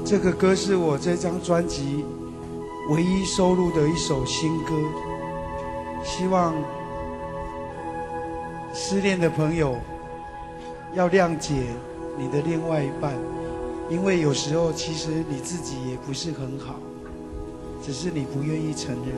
这个歌是我这张专辑唯一收录的一首新歌，希望失恋的朋友要谅解你的另外一半，因为有时候其实你自己也不是很好，只是你不愿意承认。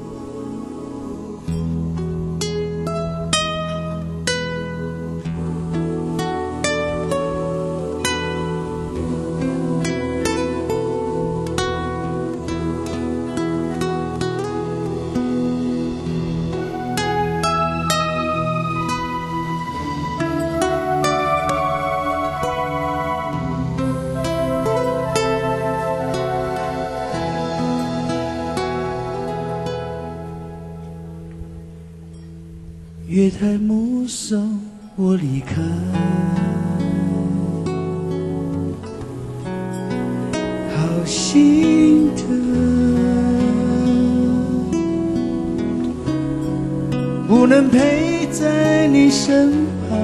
月台目送我离开，好心疼，不能陪在你身旁，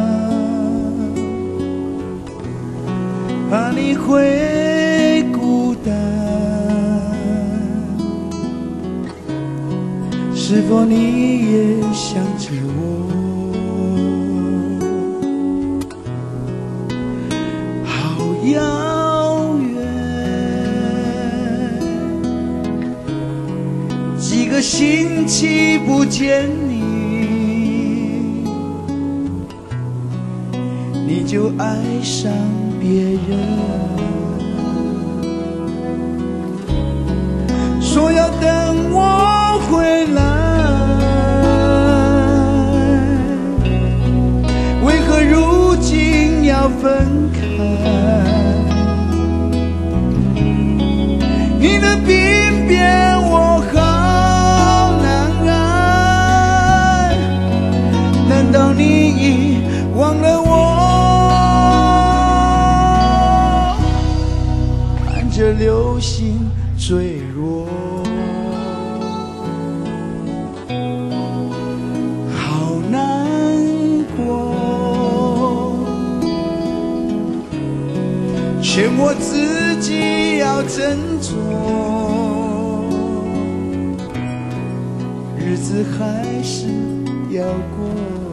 怕你会孤单。是否你也想着我？好遥远，几个星期不见你，你就爱上别人，说要等我回来。要分开，你的鬓边我好难挨，难道你已忘了我？看着流星坠落，好难过。劝我自己要振作，日子还是要过。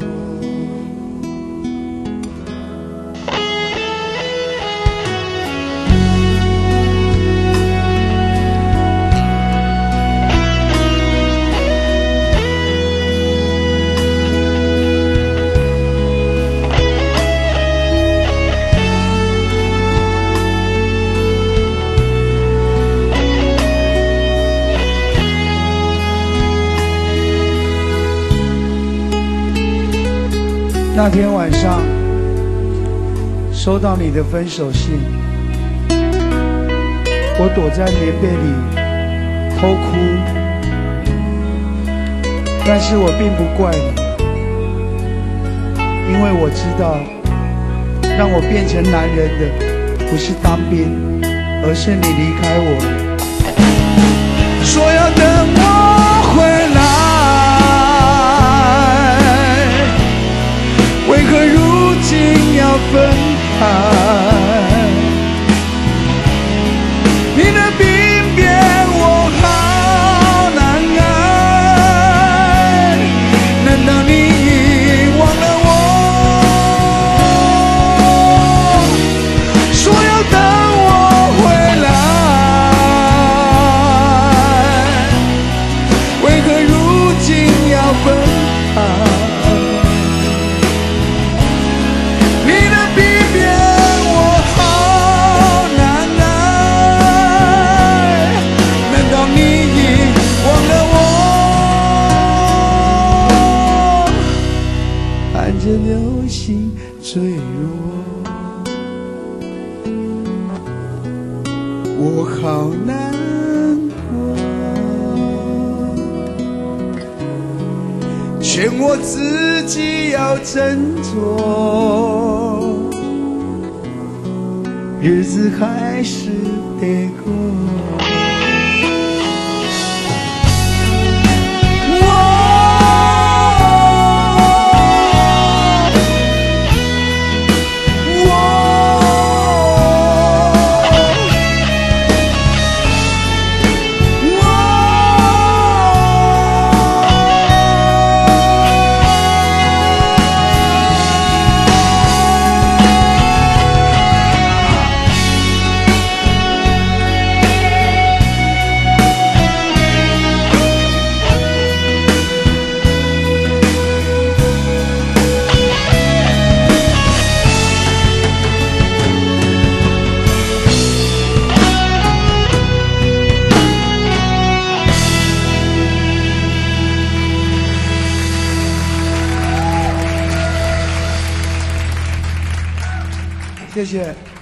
那天晚上收到你的分手信，我躲在棉被里偷哭，但是我并不怪你，因为我知道让我变成男人的不是当兵，而是你离开我了， 说要等我回来，为何如今要分开？你的鬓边我好难挨，难道你已忘了我？说要等我回来，为何如今要分开？流星坠落，我好难过，劝我自己要振作，日子还是得过。 谢谢。